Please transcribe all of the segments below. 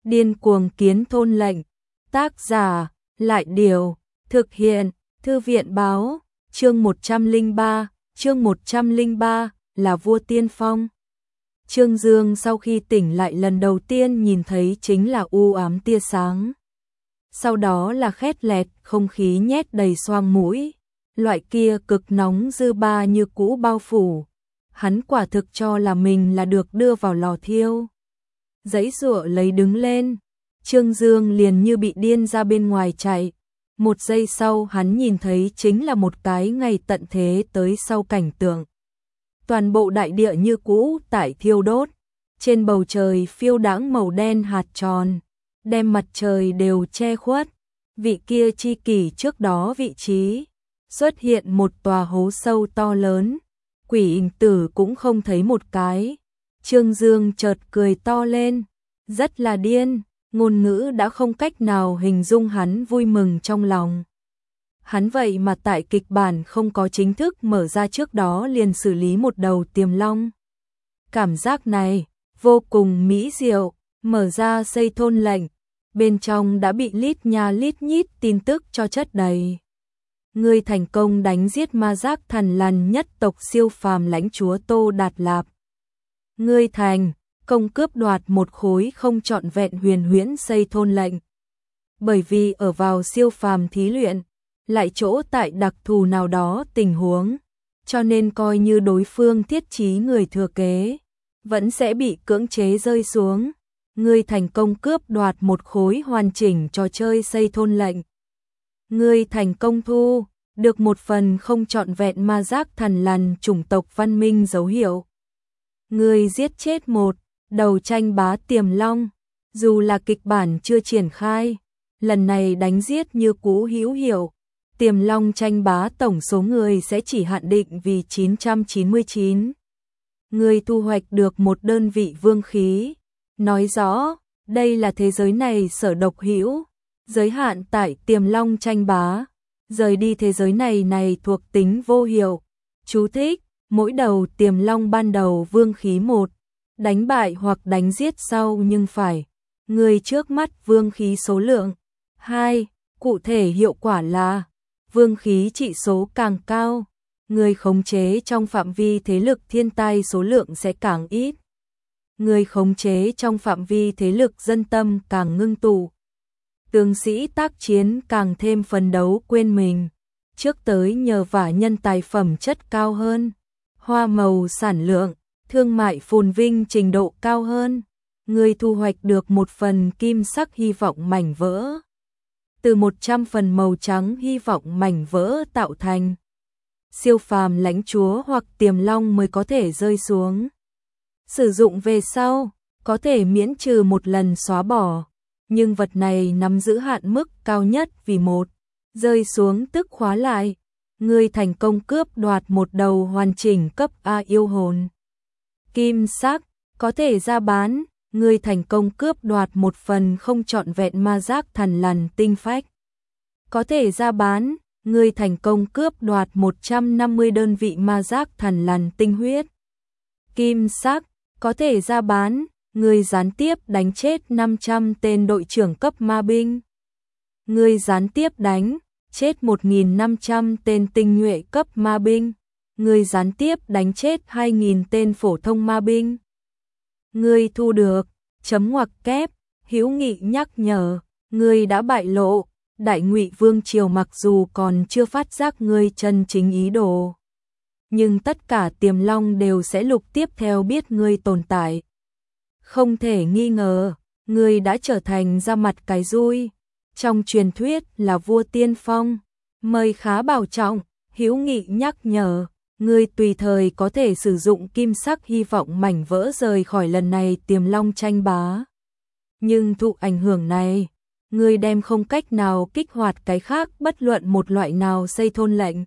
Điên cuồng kiến thôn lệnh. Tác giả, Lại Điều. Thực hiện, Thư viện Báo. Chương 103 là vua tiên phong. Trương Dương sau khi tỉnh lại lần đầu tiên nhìn thấy chính là u ám tia sáng. Sau đó là khét lẹt, không khí nhét đầy xoang mũi. Loại kia cực nóng dư ba như cũ bao phủ. Hắn quả thực cho là mình là được đưa vào lò thiêu. Giãy giụa lấy đứng lên, Trương Dương liền như bị điên ra bên ngoài chạy. Một giây sau hắn nhìn thấy chính là một cái ngày tận thế tới sau cảnh tượng. Toàn bộ đại địa như cũ tại thiêu đốt, trên bầu trời phiêu đãng màu đen hạt tròn, đem mặt trời đều che khuất. Vị kia chi kỷ trước đó vị trí, xuất hiện một tòa hố sâu to lớn, quỷ ảnh tử cũng không thấy một cái. Trương Dương chợt cười to lên, rất là điên, ngôn ngữ đã không cách nào hình dung hắn vui mừng trong lòng. Hắn vậy mà tại kịch bản không có chính thức mở ra trước đó liền xử lý một đầu tiềm long. Cảm giác này vô cùng mỹ diệu, mở ra xây thôn lệnh, bên trong đã bị lít nha lít nhít tin tức cho chất đầy. Ngươi thành công đánh giết ma giác thần lằn nhất tộc siêu phàm lãnh chúa Tô Đạt Lạp. Ngươi thành công cướp đoạt một khối không trọn vẹn huyền huyễn xây thôn lệnh. Bởi vì ở vào siêu phàm thí luyện, lại chỗ tại đặc thù nào đó tình huống, cho nên coi như đối phương thiết trí người thừa kế, vẫn sẽ bị cưỡng chế rơi xuống. Ngươi thành công cướp đoạt một khối hoàn chỉnh trò chơi xây thôn lệnh. Ngươi thành công thu được một phần không trọn vẹn ma giác thần lằn chủng tộc văn minh dấu hiệu. Ngươi giết chết một đầu tranh bá tiềm long, dù là kịch bản chưa triển khai, lần này đánh giết như cũ hữu hiệu. Tiềm long tranh bá tổng số người sẽ chỉ hạn định vì 999. Ngươi thu hoạch được một đơn vị vương khí, nói rõ đây là thế giới này sở độc hữu, giới hạn tại tiềm long tranh bá, rời đi thế giới này thuộc tính vô hiệu. Chú thích: mỗi đầu tiềm long ban đầu vương khí 1, đánh bại hoặc đánh giết sau nhưng phải người trước mắt vương khí số lượng 2, cụ thể hiệu quả là vương khí trị số càng cao, người khống chế trong phạm vi thế lực thiên tai số lượng sẽ càng ít. Người khống chế trong phạm vi thế lực dân tâm càng ngưng tụ. Tướng sĩ tác chiến càng thêm phấn đấu quên mình, trước tới nhờ vả nhân tài phẩm chất cao hơn, hoa màu sản lượng, thương mại phồn vinh trình độ cao hơn. Người thu hoạch được một phần kim sắc hy vọng mảnh vỡ. Từ 100 phần màu trắng hy vọng mảnh vỡ tạo thành. Siêu phàm lãnh chúa hoặc tiềm long mới có thể rơi xuống. Sử dụng về sau, có thể miễn trừ một lần xóa bỏ. Nhưng vật này nắm giữ hạn mức cao nhất vì một rơi xuống tức khóa lại. Ngươi thành công cướp đoạt một đầu hoàn chỉnh cấp A yêu hồn. Kim sắc, có thể ra bán. Ngươi thành công cướp đoạt một phần không trọn vẹn ma giác thần lằn tinh phách. Có thể ra bán. Ngươi thành công cướp đoạt 150 đơn vị ma giác thần lằn tinh huyết. Kim sắc, có thể ra bán. Ngươi gián tiếp đánh chết 500 tên đội trưởng cấp ma binh. Ngươi gián tiếp đánh chết 1.500 tên tinh nhuệ cấp ma binh. Ngươi gián tiếp đánh chết 2.000 tên phổ thông ma binh. Ngươi thu được chấm ngoặc kép hữu nghị nhắc nhở, ngươi đã bại lộ. Đại Ngụy Vương triều mặc dù còn chưa phát giác ngươi chân chính ý đồ, nhưng tất cả tiềm long đều sẽ lục tiếp theo biết ngươi tồn tại. Không thể nghi ngờ, ngươi đã trở thành ra mặt cái rui, trong truyền thuyết là vua tiên phong, mời khá bảo trọng, hữu nghị nhắc nhở, ngươi tùy thời có thể sử dụng kim sắc hy vọng mảnh vỡ rời khỏi lần này tiềm long tranh bá. Nhưng thụ ảnh hưởng này, ngươi đem không cách nào kích hoạt cái khác bất luận một loại nào xây thôn lệnh.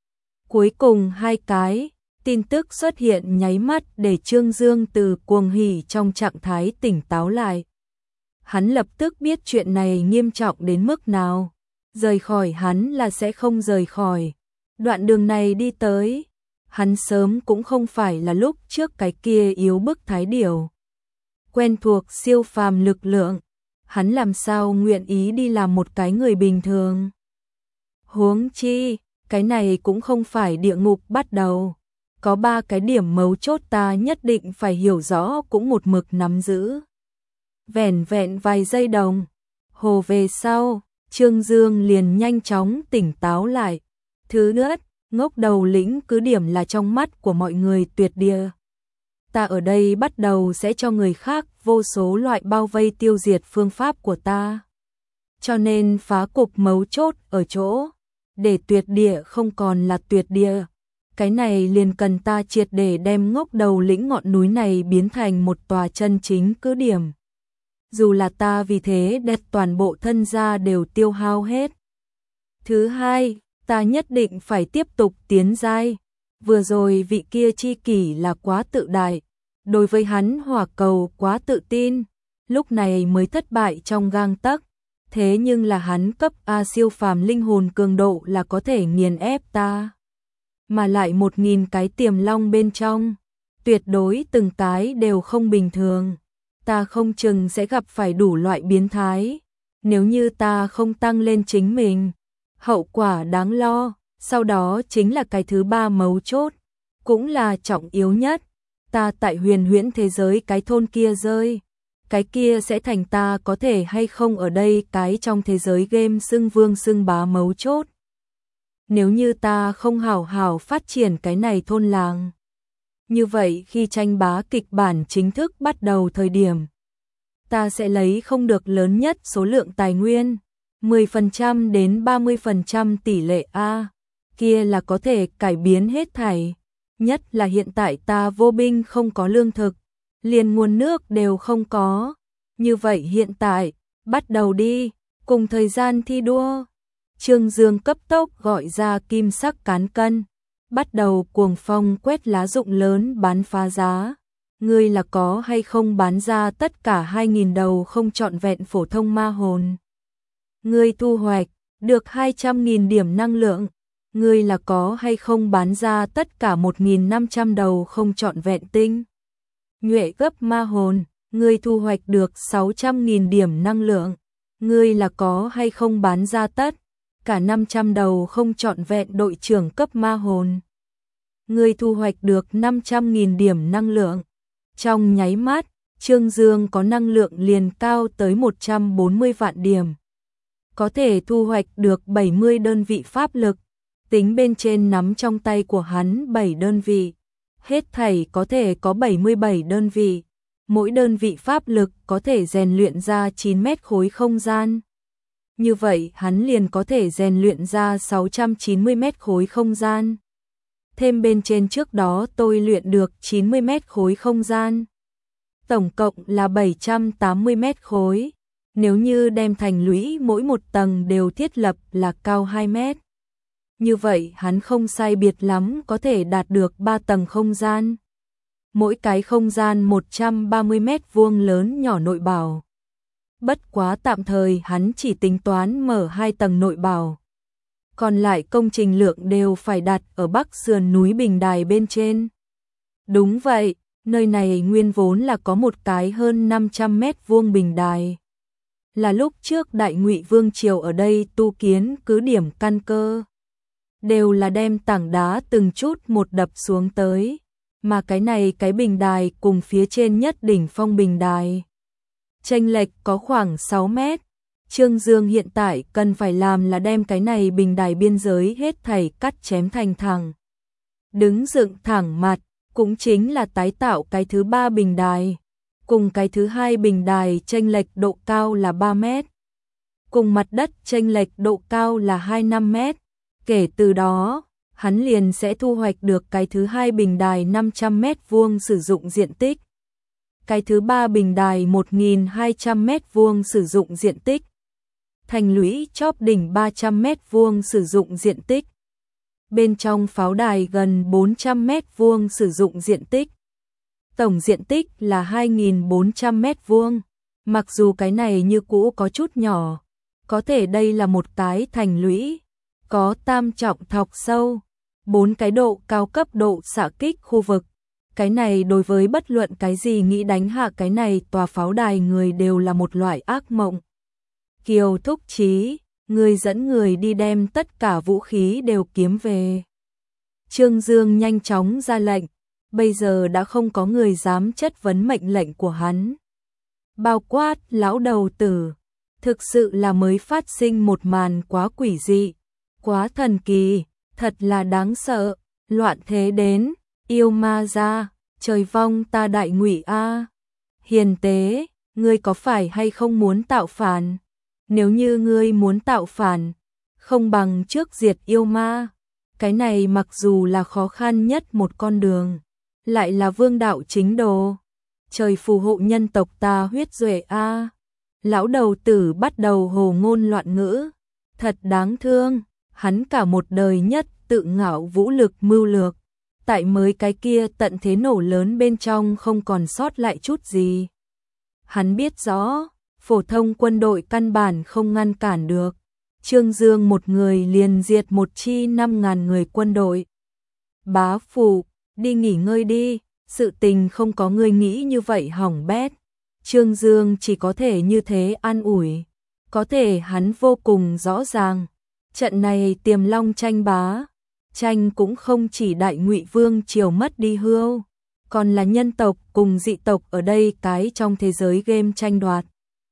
Cuối cùng hai cái tin tức xuất hiện nháy mắt để Trương Dương từ cuồng hỉ trong trạng thái tỉnh táo lại. Hắn lập tức biết chuyện này nghiêm trọng đến mức nào. Rời khỏi hắn là sẽ không rời khỏi. Đoạn đường này đi tới, hắn sớm cũng không phải là lúc trước cái kia yếu bức thái điểu. Quen thuộc siêu phàm lực lượng, hắn làm sao nguyện ý đi làm một cái người bình thường. Huống chi, cái này cũng không phải địa ngục bắt đầu. Có 3 cái điểm mấu chốt ta nhất định phải hiểu rõ cũng một mực nắm giữ. Vẻn vẹn vài giây đồng hồ về sau, Trương Dương liền nhanh chóng tỉnh táo lại. Thứ nhất, ngốc đầu lĩnh cứ điểm là trong mắt của mọi người tuyệt địa. Ta ở đây bắt đầu sẽ cho người khác vô số loại bao vây tiêu diệt phương pháp của ta. Cho nên phá cục mấu chốt ở chỗ, để tuyệt địa không còn là tuyệt địa. Cái này liền cần ta triệt để đem ngốc đầu lĩnh ngọn núi này biến thành một tòa chân chính cứ điểm. Dù là ta vì thế đẹp toàn bộ thân gia đều tiêu hao hết. Thứ hai, ta nhất định phải tiếp tục tiến giai. Vừa rồi vị kia chi kỷ là quá tự đại. Đối với hắn hỏa cầu quá tự tin. Lúc này mới thất bại trong gang tấc. Thế nhưng là hắn cấp A siêu phàm linh hồn cường độ là có thể nghiền ép ta. Mà lại 1000 cái tiềm long bên trong. Tuyệt đối từng cái đều không bình thường. Ta không chừng sẽ gặp phải đủ loại biến thái. Nếu như ta không tăng lên chính mình, hậu quả đáng lo. Sau đó chính là cái thứ 3 mấu chốt, cũng là trọng yếu nhất. Ta tại huyền huyễn thế giới cái thôn kia rơi. Cái kia sẽ thành ta có thể hay không ở đây cái trong thế giới game xưng vương xưng bá mấu chốt. Nếu như ta không hảo hảo phát triển cái này thôn làng, như vậy khi tranh bá kịch bản chính thức bắt đầu thời điểm, ta sẽ lấy không được lớn nhất số lượng tài nguyên, 10% đến 30% tỷ lệ A, kia là có thể cải biến hết thảy. Nhất là hiện tại ta vô binh không có lương thực, liền nguồn nước đều không có. Như vậy hiện tại, bắt đầu đi, cùng thời gian thi đua. Trương Dương cấp tốc gọi ra kim sắc cán cân, bắt đầu cuồng phong quét lá rụng lớn bán phá giá. Ngươi là có hay không bán ra tất cả 2000 đầu không trọn vẹn phổ thông ma hồn? Ngươi thu hoạch được 200.000 điểm năng lượng. Ngươi là có hay không bán ra tất cả 1500 đầu không trọn vẹn tinh nhuệ gấp ma hồn? Ngươi thu hoạch được 600.000 điểm năng lượng. Ngươi là có hay không bán ra tất cả 500 đầu không trọn vẹn đội trưởng cấp ma hồn? Ngươi thu hoạch được 500.000 điểm năng lượng. Trong nháy mắt, Trương Dương có năng lượng liền cao tới 140 vạn điểm. Có thể thu hoạch được 70 đơn vị pháp lực. Tính bên trên nắm trong tay của hắn 7 đơn vị. Hết thảy có thể có 77 đơn vị. Mỗi đơn vị pháp lực có thể rèn luyện ra 9 mét khối không gian. Như vậy hắn liền có thể rèn luyện ra 690 mét khối không gian. Thêm bên trên trước đó tôi luyện được 90 mét khối không gian. Tổng cộng là 780 mét khối. Nếu như đem thành lũy mỗi một tầng đều thiết lập là cao 2 mét. Như vậy hắn không sai biệt lắm có thể đạt được 3 tầng không gian. Mỗi cái không gian 130 mét vuông lớn nhỏ nội bảo. Bất quá tạm thời hắn chỉ tính toán mở 2 tầng nội bảo. Còn lại công trình lượng đều phải đặt ở bắc sườn núi Bình Đài bên trên. Đúng vậy, nơi này nguyên vốn là có một cái hơn 500 mét vuông bình đài. Là lúc trước Đại Ngụy Vương triều ở đây tu kiến cứ điểm căn cơ. Đều là đem tảng đá từng chút một đập xuống tới. Mà cái này cái bình đài cùng phía trên nhất đỉnh phong bình đài. Chênh lệch có khoảng 6 mét. Trương Dương hiện tại cần phải làm là đem cái này bình đài biên giới hết thảy cắt chém thành thẳng. Đứng dựng thẳng mặt, cũng chính là tái tạo cái thứ 3 bình đài. Cùng cái thứ 2 bình đài chênh lệch độ cao là 3 mét. Cùng mặt đất chênh lệch độ cao là 25 mét. Kể từ đó, hắn liền sẽ thu hoạch được cái thứ 2 bình đài 500 mét vuông sử dụng diện tích. Cái thứ 3 bình đài 1200 mét vuông sử dụng diện tích. Thành lũy chóp đỉnh 300 mét vuông sử dụng diện tích. Bên trong pháo đài gần 400 mét vuông sử dụng diện tích. Tổng diện tích là 2400 mét vuông. Mặc dù cái này như cũ có chút nhỏ, có thể đây là một cái thành lũy, có tam trọng thọc sâu, 4 cái độ cao cấp độ xạ kích khu vực. Cái này đối với bất luận cái gì nghĩ đánh hạ cái này tòa pháo đài người đều là một loại ác mộng. Kiều Thúc Chí, người dẫn người đi đem tất cả vũ khí đều kiếm về. Trương Dương nhanh chóng ra lệnh, bây giờ đã không có người dám chất vấn mệnh lệnh của hắn. Bao quát lão đầu tử, thực sự là mới phát sinh một màn quá quỷ dị, quá thần kỳ, thật là đáng sợ, loạn thế đến, yêu ma ra, trời vong ta đại ngụy a. Hiền tế, ngươi có phải hay không muốn tạo phản? Nếu như ngươi muốn tạo phản, không bằng trước diệt yêu ma. Cái này mặc dù là khó khăn nhất một con đường, lại là vương đạo chính đồ. Trời phù hộ nhân tộc ta huyết duệ a. Lão đầu tử bắt đầu hồ ngôn loạn ngữ, thật đáng thương, hắn cả một đời nhất tự ngạo vũ lực mưu lược, tại mới cái kia tận thế nổ lớn bên trong không còn sót lại chút gì. Hắn biết rõ, phổ thông quân đội căn bản không ngăn cản được. Trương Dương một người liền diệt một chi 5.000 người quân đội. Bá phụ, đi nghỉ ngơi đi, sự tình không có người nghĩ như vậy hỏng bét. Trương Dương chỉ có thể như thế an ủi. Có thể hắn vô cùng rõ ràng. Trận này Tiềm Long tranh bá. Tranh cũng không chỉ đại ngụy vương triều mất đi hưu, còn là nhân tộc cùng dị tộc ở đây cái trong thế giới game tranh đoạt.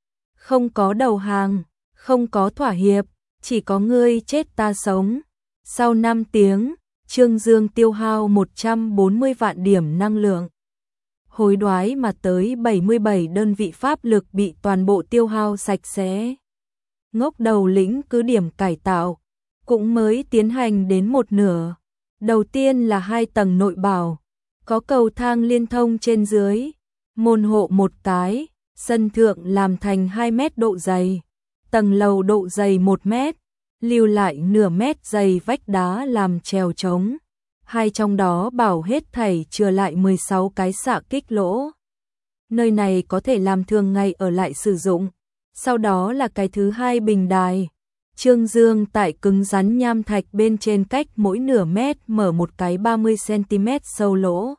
Không có đầu hàng, không có thỏa hiệp, chỉ có ngươi chết ta sống. Sau 5 tiếng, Trương Dương tiêu hao 140 vạn điểm năng lượng. Hối đoái mà tới 77 đơn vị pháp lực bị toàn bộ tiêu hao sạch sẽ. Ngốc đầu lĩnh cứ điểm cải tạo, cũng mới tiến hành đến một nửa. Đầu tiên là 2 tầng nội bảo, có cầu thang liên thông trên dưới, môn hộ một cái, sân thượng làm thành 2 mét độ dày, tầng lầu độ dày 1 mét, lưu lại nửa mét dày vách đá làm trèo trống. 2 trong đó bảo hết thảy chừa lại 16 cái xạ kích lỗ. Nơi này có thể làm thường ngày ở lại sử dụng. Sau đó là cái thứ 2 bình đài. Trương Dương tại cứng rắn nham thạch bên trên cách mỗi nửa mét mở một cái 30 cm sâu lỗ.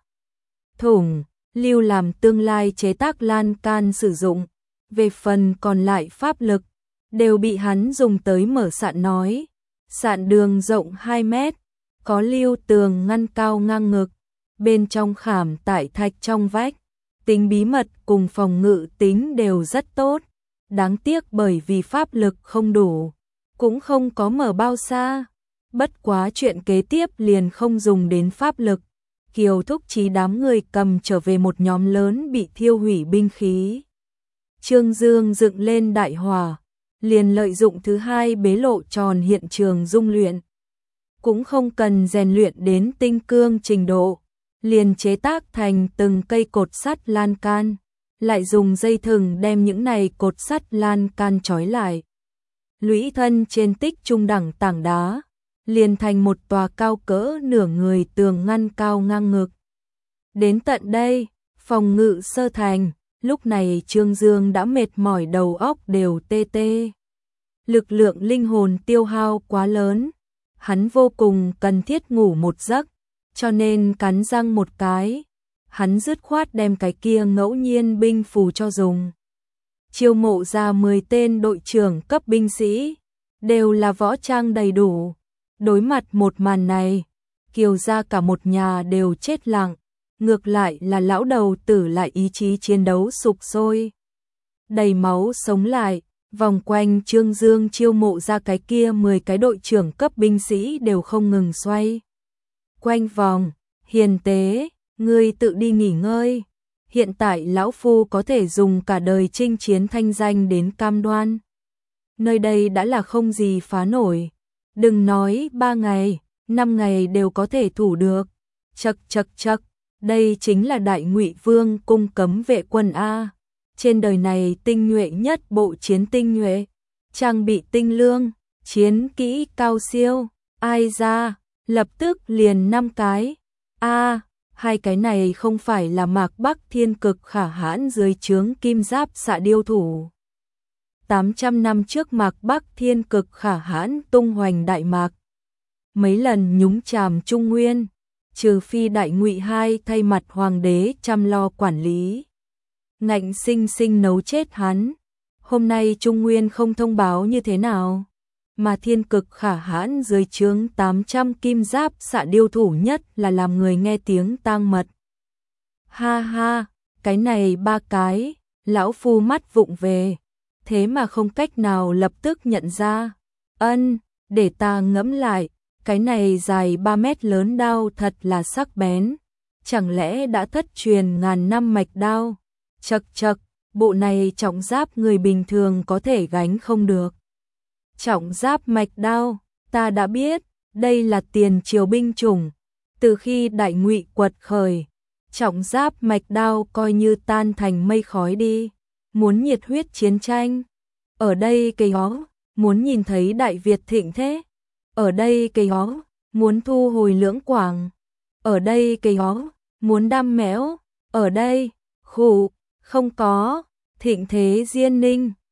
Thủng, lưu làm tương lai chế tác lan can sử dụng. Về phần còn lại pháp lực, đều bị hắn dùng tới mở sạn nói. Sạn đường rộng 2 mét, có lưu tường ngăn cao ngang ngực, bên trong khảm tại thạch trong vách. Tính bí mật cùng phòng ngự tính đều rất tốt. Đáng tiếc bởi vì pháp lực không đủ, cũng không có mở bao xa. Bất quá chuyện kế tiếp liền không dùng đến pháp lực. Kiều Thúc Chí đám người cầm trở về một nhóm lớn bị thiêu hủy binh khí. Trương Dương dựng lên đại hỏa, liền lợi dụng thứ 2 bế lộ tròn hiện trường dung luyện. Cũng không cần rèn luyện đến tinh cương trình độ, liền chế tác thành từng cây cột sắt lan can, lại dùng dây thừng đem những này cột sắt lan can trói lại. Lũy thân trên tích trung đẳng tảng đá, liền thành một tòa cao cỡ nửa người tường ngăn cao ngang ngực. Đến tận đây, phòng ngự sơ thành, lúc này Trương Dương đã mệt mỏi đầu óc đều tê tê. Lực lượng linh hồn tiêu hao quá lớn, hắn vô cùng cần thiết ngủ một giấc, cho nên cắn răng một cái, hắn dứt khoát đem cái kia ngẫu nhiên binh phù cho dùng. Chiêu mộ ra 10 tên đội trưởng cấp binh sĩ, đều là võ trang đầy đủ. Đối mặt một màn này, Kiều gia cả một nhà đều chết lặng, ngược lại là lão đầu tử lại ý chí chiến đấu sục sôi. Đầy máu sống lại, vòng quanh Trương Dương chiêu mộ ra cái kia 10 cái đội trưởng cấp binh sĩ đều không ngừng xoay. Quanh vòng, hiền tế, ngươi tự đi nghỉ ngơi. Hiện tại lão phu có thể dùng cả đời chinh chiến thanh danh đến cam đoan. Nơi đây đã là không gì phá nổi. Đừng nói 3 ngày, 5 ngày đều có thể thủ được. Chậc chậc chậc, đây chính là Đại Ngụy Vương cung cấm vệ quân a. Trên đời này tinh nhuệ nhất bộ chiến tinh nhuệ, trang bị tinh lương, chiến kỹ cao siêu, ai ra, lập tức liền 5 cái. A, 2 cái này không phải là Mạc Bắc Thiên Cực khả hãn dưới trướng Kim Giáp Xạ Điêu thủ. 800 năm trước Mạc Bắc Thiên Cực khả hãn tung hoành Đại Mạc, mấy lần nhúng chàm Trung Nguyên, trừ phi Đại Ngụy hai thay mặt hoàng đế chăm lo quản lý. Ngạnh sinh sinh nấu chết hắn. Hôm nay Trung Nguyên không thông báo như thế nào, mà Thiên Cực Khả Hãn dưới trướng 800 kim giáp xạ điêu thủ nhất là làm người nghe tiếng tang mật. Ha ha, cái này 3 cái, lão phu mắt vụng về, thế mà không cách nào lập tức nhận ra. Để ta ngẫm lại, cái này dài 3 mét lớn đao thật là sắc bén, chẳng lẽ đã thất truyền ngàn năm mạch đao? Chậc chậc, bộ này trọng giáp người bình thường có thể gánh không được. Trọng giáp mạch đao, ta đã biết, đây là tiền triều binh chủng, từ khi Đại Ngụy quật khởi, trọng giáp mạch đao coi như tan thành mây khói đi, muốn nhiệt huyết chiến tranh. Ở đây cây ó, muốn nhìn thấy Đại Việt thịnh thế. Ở đây cây ó, muốn thu hồi Lưỡng Quảng. Ở đây cây ó, muốn đam mẽo. Ở đây, khụ, không có, thịnh thế Diên Ninh.